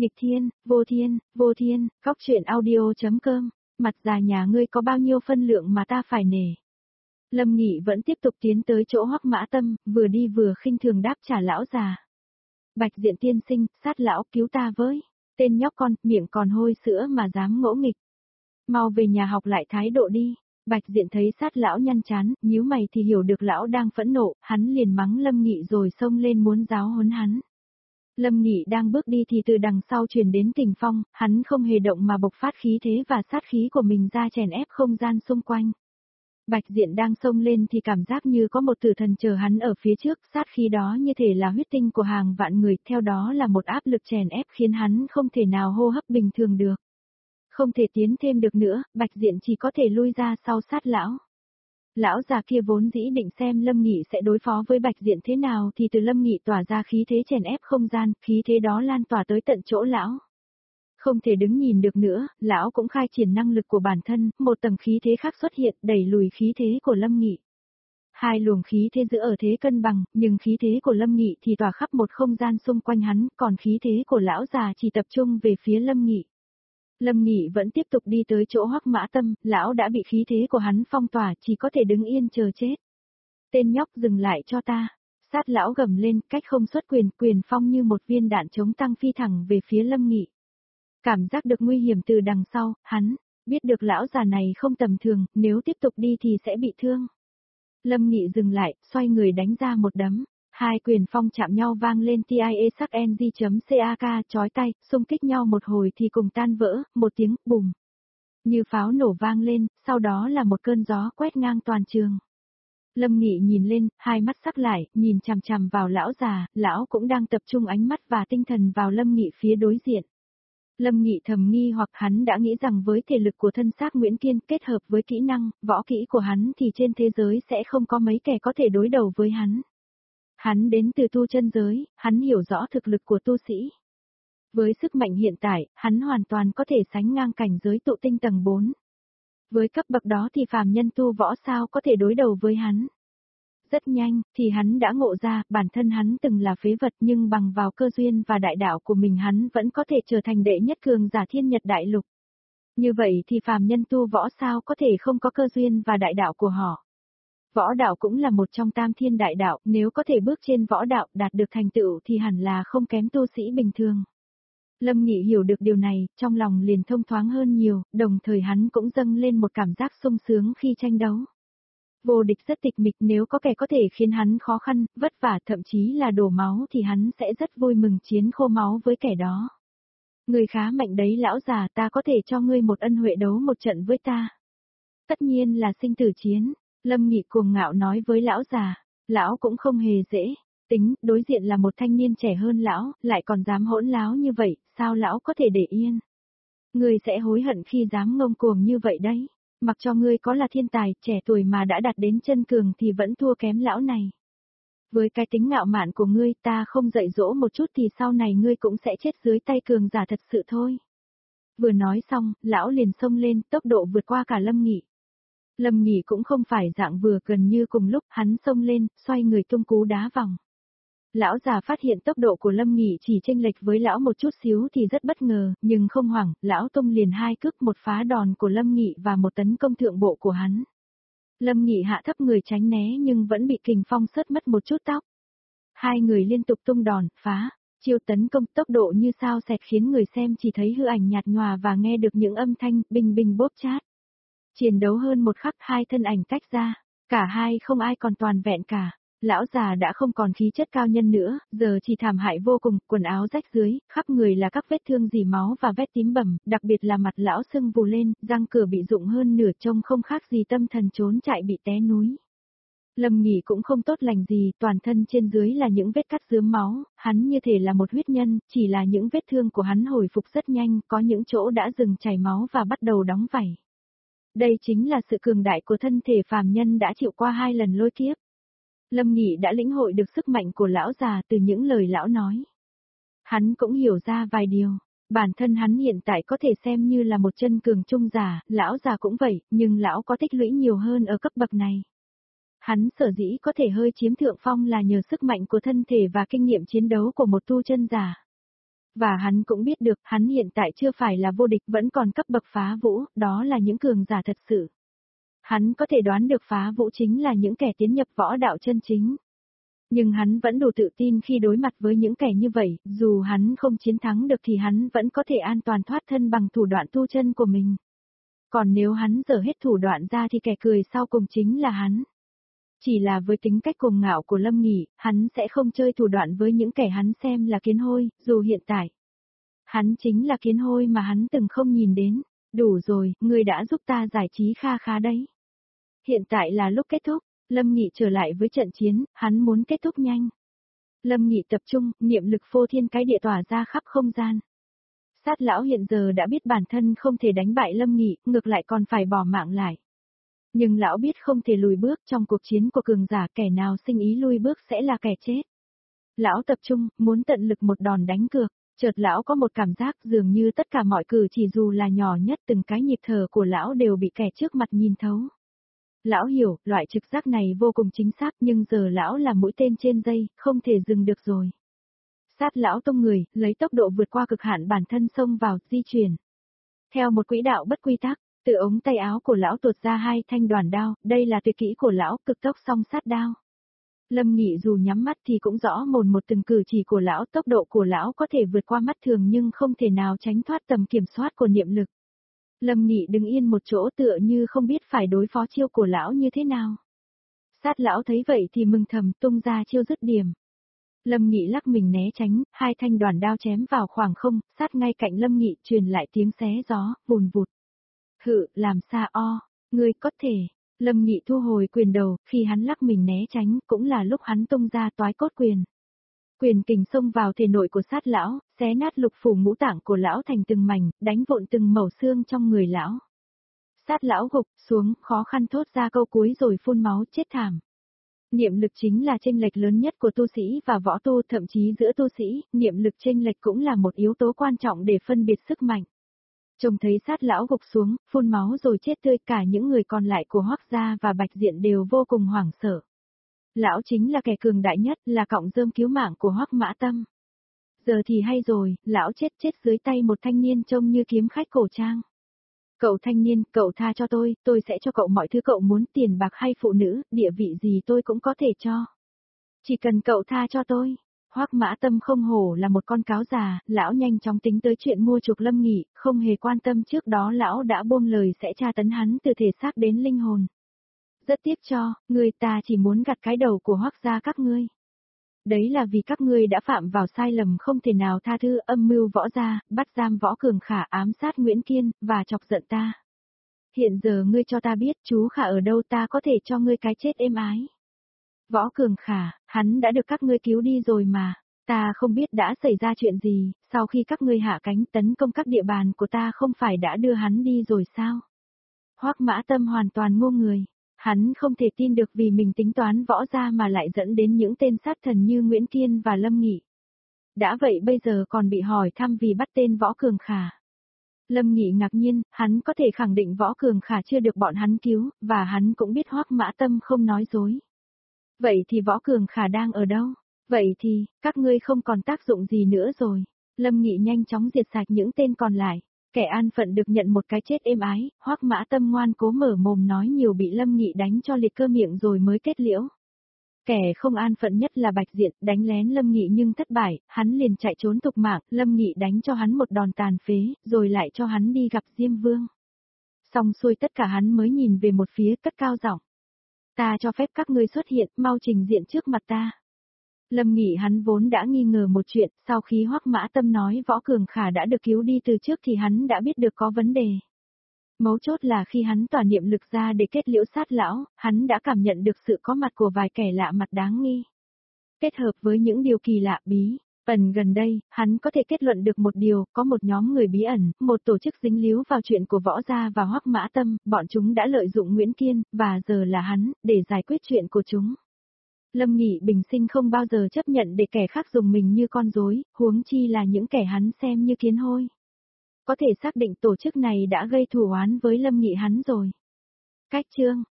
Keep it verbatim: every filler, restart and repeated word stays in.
Nghịch thiên, vô thiên, vô thiên, góc truyện audio.com, mặt già nhà ngươi có bao nhiêu phân lượng mà ta phải nể. Lâm Nghị vẫn tiếp tục tiến tới chỗ Hoắc Mã Tâm, vừa đi vừa khinh thường đáp trả lão già. Bạch Diện tiên sinh, sát lão cứu ta với. Tên nhóc con, miệng còn hôi sữa mà dám ngỗ nghịch. Mau về nhà học lại thái độ đi. Bạch Diện thấy sát lão nhăn chán, nhíu mày thì hiểu được lão đang phẫn nộ, hắn liền mắng Lâm Nghị rồi xông lên muốn giáo huấn hắn. Lâm Nghị đang bước đi thì từ đằng sau truyền đến kình phong, hắn không hề động mà bộc phát khí thế và sát khí của mình ra chèn ép không gian xung quanh. Bạch Diện đang xông lên thì cảm giác như có một tử thần chờ hắn ở phía trước, sát khí đó như thể là huyết tinh của hàng vạn người, theo đó là một áp lực chèn ép khiến hắn không thể nào hô hấp bình thường được. Không thể tiến thêm được nữa, Bạch Diện chỉ có thể lui ra sau sát lão. Lão già kia vốn dĩ định xem Lâm Nghị sẽ đối phó với Bạch Diện thế nào thì từ Lâm Nghị tỏa ra khí thế chèn ép không gian, khí thế đó lan tỏa tới tận chỗ lão. Không thể đứng nhìn được nữa, lão cũng khai triển năng lực của bản thân, một tầng khí thế khác xuất hiện đẩy lùi khí thế của Lâm Nghị. Hai luồng khí thế giữ ở thế cân bằng, nhưng khí thế của Lâm Nghị thì tỏa khắp một không gian xung quanh hắn, còn khí thế của lão già chỉ tập trung về phía Lâm Nghị. Lâm Nghị vẫn tiếp tục đi tới chỗ Hoắc Mã Tâm, lão đã bị khí thế của hắn phong tỏa, chỉ có thể đứng yên chờ chết. Tên nhóc dừng lại cho ta. Sát lão gầm lên, cách không xuất quyền, quyền phong như một viên đạn chống tăng phi thẳng về phía Lâm Nghị. Cảm giác được nguy hiểm từ đằng sau, hắn biết được lão già này không tầm thường, nếu tiếp tục đi thì sẽ bị thương. Lâm Nghị dừng lại, xoay người đánh ra một đấm. Hai quyền phong chạm nhau vang lên tia sắc ng.cak chói tay, xung kích nhau một hồi thì cùng tan vỡ, một tiếng bùm. Như pháo nổ vang lên, sau đó là một cơn gió quét ngang toàn trường. Lâm Nghị nhìn lên, hai mắt sắc lại, nhìn chằm chằm vào lão già, lão cũng đang tập trung ánh mắt và tinh thần vào Lâm Nghị phía đối diện. Lâm Nghị thầm nghi hoặc hắn đã nghĩ rằng với thể lực của thân xác Nguyễn Kiên kết hợp với kỹ năng, võ kỹ của hắn thì trên thế giới sẽ không có mấy kẻ có thể đối đầu với hắn. Hắn đến từ tu chân giới, hắn hiểu rõ thực lực của tu sĩ. Với sức mạnh hiện tại, hắn hoàn toàn có thể sánh ngang cảnh giới tụ tinh tầng bốn. Với cấp bậc đó thì phàm nhân tu võ sao có thể đối đầu với hắn. Rất nhanh, thì hắn đã ngộ ra, bản thân hắn từng là phế vật nhưng bằng vào cơ duyên và đại đạo của mình hắn vẫn có thể trở thành đệ nhất cường giả thiên nhật đại lục. Như vậy thì phàm nhân tu võ sao có thể không có cơ duyên và đại đạo của họ. Võ đạo cũng là một trong tam thiên đại đạo, nếu có thể bước trên võ đạo đạt được thành tựu thì hẳn là không kém tu sĩ bình thường. Lâm Nghị hiểu được điều này, trong lòng liền thông thoáng hơn nhiều, đồng thời hắn cũng dâng lên một cảm giác sung sướng khi tranh đấu. Vô địch rất tịch mịch, nếu có kẻ có thể khiến hắn khó khăn, vất vả thậm chí là đổ máu thì hắn sẽ rất vui mừng chiến khô máu với kẻ đó. Người khá mạnh đấy lão già, ta có thể cho ngươi một ân huệ đấu một trận với ta. Tất nhiên là sinh tử chiến. Lâm Nghị cuồng ngạo nói với lão già, lão cũng không hề dễ, tính, đối diện là một thanh niên trẻ hơn lão, lại còn dám hỗn láo như vậy, sao lão có thể để yên? Ngươi sẽ hối hận khi dám ngông cuồng như vậy đấy, mặc cho ngươi có là thiên tài, trẻ tuổi mà đã đạt đến chân cường thì vẫn thua kém lão này. Với cái tính ngạo mạn của ngươi ta không dạy dỗ một chút thì sau này ngươi cũng sẽ chết dưới tay cường giả thật sự thôi. Vừa nói xong, lão liền xông lên, tốc độ vượt qua cả Lâm Nghị. Lâm Nghị cũng không phải dạng vừa gần như cùng lúc, hắn xông lên, xoay người tung cú đá vòng. Lão già phát hiện tốc độ của Lâm Nghị chỉ chênh lệch với lão một chút xíu thì rất bất ngờ, nhưng không hoảng, lão tung liền hai cước, một phá đòn của Lâm Nghị và một tấn công thượng bộ của hắn. Lâm Nghị hạ thấp người tránh né nhưng vẫn bị kình phong sớt mất một chút tóc. Hai người liên tục tung đòn, phá, chiêu tấn công tốc độ như sao xẹt khiến người xem chỉ thấy hư ảnh nhạt nhòa và nghe được những âm thanh binh binh bốp chát. Chiến đấu hơn một khắc hai thân ảnh tách ra, cả hai không ai còn toàn vẹn cả. Lão già đã không còn khí chất cao nhân nữa, giờ chỉ thảm hại vô cùng, quần áo rách dưới, khắp người là các vết thương dì máu và vết tím bầm, đặc biệt là mặt lão sưng vù lên, răng cửa bị rụng hơn nửa trông không khác gì tâm thần trốn chạy bị té núi. Lâm Nghị cũng không tốt lành gì, toàn thân trên dưới là những vết cắt rướm máu, hắn như thể là một huyết nhân, chỉ là những vết thương của hắn hồi phục rất nhanh, có những chỗ đã dừng chảy máu và bắt đầu đóng vảy. Đây chính là sự cường đại của thân thể phàm nhân đã chịu qua hai lần lôi kiếp. Lâm Nghị đã lĩnh hội được sức mạnh của lão già từ những lời lão nói. Hắn cũng hiểu ra vài điều, bản thân hắn hiện tại có thể xem như là một chân cường trung giả, lão già cũng vậy, nhưng lão có tích lũy nhiều hơn ở cấp bậc này. Hắn sở dĩ có thể hơi chiếm thượng phong là nhờ sức mạnh của thân thể và kinh nghiệm chiến đấu của một tu chân giả. Và hắn cũng biết được, hắn hiện tại chưa phải là vô địch, vẫn còn cấp bậc phá vũ, đó là những cường giả thật sự. Hắn có thể đoán được phá vũ chính là những kẻ tiến nhập võ đạo chân chính. Nhưng hắn vẫn đủ tự tin khi đối mặt với những kẻ như vậy, dù hắn không chiến thắng được thì hắn vẫn có thể an toàn thoát thân bằng thủ đoạn tu chân của mình. Còn nếu hắn dở hết thủ đoạn ra thì kẻ cười sau cùng chính là hắn. Chỉ là với tính cách cuồng ngạo của Lâm Nghị, hắn sẽ không chơi thủ đoạn với những kẻ hắn xem là kiến hôi, dù hiện tại. Hắn chính là kiến hôi mà hắn từng không nhìn đến. Đủ rồi, ngươi đã giúp ta giải trí kha khá đấy. Hiện tại là lúc kết thúc, Lâm Nghị trở lại với trận chiến, hắn muốn kết thúc nhanh. Lâm Nghị tập trung, niệm lực phô thiên cái địa tỏa ra khắp không gian. Sát lão hiện giờ đã biết bản thân không thể đánh bại Lâm Nghị, ngược lại còn phải bỏ mạng lại. Nhưng lão biết không thể lùi bước trong cuộc chiến của cường giả, kẻ nào sinh ý lùi bước sẽ là kẻ chết. Lão tập trung, muốn tận lực một đòn đánh cược, chợt lão có một cảm giác dường như tất cả mọi cử chỉ dù là nhỏ nhất từng cái nhịp thở của lão đều bị kẻ trước mặt nhìn thấu. Lão hiểu, loại trực giác này vô cùng chính xác nhưng giờ lão là mũi tên trên dây, không thể dừng được rồi. Sát lão tung người, lấy tốc độ vượt qua cực hạn bản thân xông vào, di chuyển. Theo một quỹ đạo bất quy tắc, từ ống tay áo của lão tuột ra hai thanh đoàn đao, đây là tuyệt kỹ của lão, cực tốc song sát đao. Lâm Nghị dù nhắm mắt thì cũng rõ mồn một từng cử chỉ của lão, tốc độ của lão có thể vượt qua mắt thường nhưng không thể nào tránh thoát tầm kiểm soát của niệm lực. Lâm Nghị đứng yên một chỗ tựa như không biết phải đối phó chiêu của lão như thế nào. Sát lão thấy vậy thì mừng thầm tung ra chiêu dứt điểm. Lâm Nghị lắc mình né tránh, hai thanh đoàn đao chém vào khoảng không, sát ngay cạnh Lâm Nghị truyền lại tiếng xé gió, vùn vụt. Hự, làm xa o, ngươi có thể. Lâm Nghị thu hồi quyền đầu, khi hắn lắc mình né tránh cũng là lúc hắn tung ra toái cốt quyền. Quyền kình xông vào thể nội của sát lão, xé nát lục phủ ngũ tạng của lão thành từng mảnh, đánh vụn từng mẩu xương trong người lão. Sát lão gục xuống, khó khăn thốt ra câu cuối rồi phun máu chết thảm. Niệm lực chính là chênh lệch lớn nhất của tu sĩ và võ tu, thậm chí giữa tu sĩ, niệm lực chênh lệch cũng là một yếu tố quan trọng để phân biệt sức mạnh. Trông thấy sát lão gục xuống, phun máu rồi chết tươi, cả những người còn lại của Hoắc gia và Bạch Diện đều vô cùng hoảng sợ. Lão chính là kẻ cường đại nhất, là cọng rơm cứu mạng của Hoắc Mã Tâm. Giờ thì hay rồi, lão chết chết dưới tay một thanh niên trông như kiếm khách cổ trang. Cậu thanh niên, cậu tha cho tôi, tôi sẽ cho cậu mọi thứ cậu muốn, tiền bạc hay phụ nữ, địa vị gì tôi cũng có thể cho. Chỉ cần cậu tha cho tôi. Hoắc Mã Tâm không hổ là một con cáo già, lão nhanh chóng tính tới chuyện mua chuộc Lâm Nghị, không hề quan tâm trước đó lão đã buông lời sẽ tra tấn hắn từ thể xác đến linh hồn. Rất tiếc cho, người ta chỉ muốn gặt cái đầu của Hoắc gia các ngươi. Đấy là vì các ngươi đã phạm vào sai lầm không thể nào tha thứ, âm mưu võ gia, bắt giam Võ Cường Khả, ám sát Nguyễn Kiên, và chọc giận ta. Hiện giờ ngươi cho ta biết chú Khả ở đâu, ta có thể cho ngươi cái chết êm ái. Võ Cường Khả, hắn đã được các ngươi cứu đi rồi mà, ta không biết đã xảy ra chuyện gì, sau khi các ngươi hạ cánh tấn công các địa bàn của ta không phải đã đưa hắn đi rồi sao? Hoắc Mã Tâm hoàn toàn ngu người. Hắn không thể tin được vì mình tính toán võ gia mà lại dẫn đến những tên sát thần như Nguyễn Kiên và Lâm Nghị. Đã vậy bây giờ còn bị hỏi thăm vì bắt tên Võ Cường Khả. Lâm Nghị ngạc nhiên, hắn có thể khẳng định Võ Cường Khả chưa được bọn hắn cứu, và hắn cũng biết Hoắc Mã Tâm không nói dối. Vậy thì Võ Cường Khả đang ở đâu? Vậy thì, các ngươi không còn tác dụng gì nữa rồi. Lâm Nghị nhanh chóng diệt sạch những tên còn lại. Kẻ an phận được nhận một cái chết êm ái, Hoắc Mã Tâm ngoan cố mở mồm nói nhiều bị Lâm Nghị đánh cho liệt cơ miệng rồi mới kết liễu. Kẻ không an phận nhất là Bạch Diện, đánh lén Lâm Nghị nhưng thất bại, hắn liền chạy trốn tục mạng, Lâm Nghị đánh cho hắn một đòn tàn phế, rồi lại cho hắn đi gặp Diêm Vương. Xong xuôi tất cả hắn mới nhìn về một phía cất cao giọng. Ta cho phép các ngươi xuất hiện, mau trình diện trước mặt ta. Lâm Nghị hắn vốn đã nghi ngờ một chuyện, sau khi Hoắc Mã Tâm nói Võ Cường Khả đã được cứu đi từ trước thì hắn đã biết được có vấn đề. Mấu chốt là khi hắn tỏa niệm lực ra để kết liễu sát lão, hắn đã cảm nhận được sự có mặt của vài kẻ lạ mặt đáng nghi. Kết hợp với những điều kỳ lạ bí ẩn gần đây, hắn có thể kết luận được một điều, có một nhóm người bí ẩn, một tổ chức dính líu vào chuyện của Võ gia và Hoắc Mã Tâm, bọn chúng đã lợi dụng Nguyễn Kiên, và giờ là hắn, để giải quyết chuyện của chúng. Lâm Nghị bình sinh không bao giờ chấp nhận để kẻ khác dùng mình như con rối, huống chi là những kẻ hắn xem như kiến hôi. Có thể xác định tổ chức này đã gây thù oán với Lâm Nghị hắn rồi. Cách chương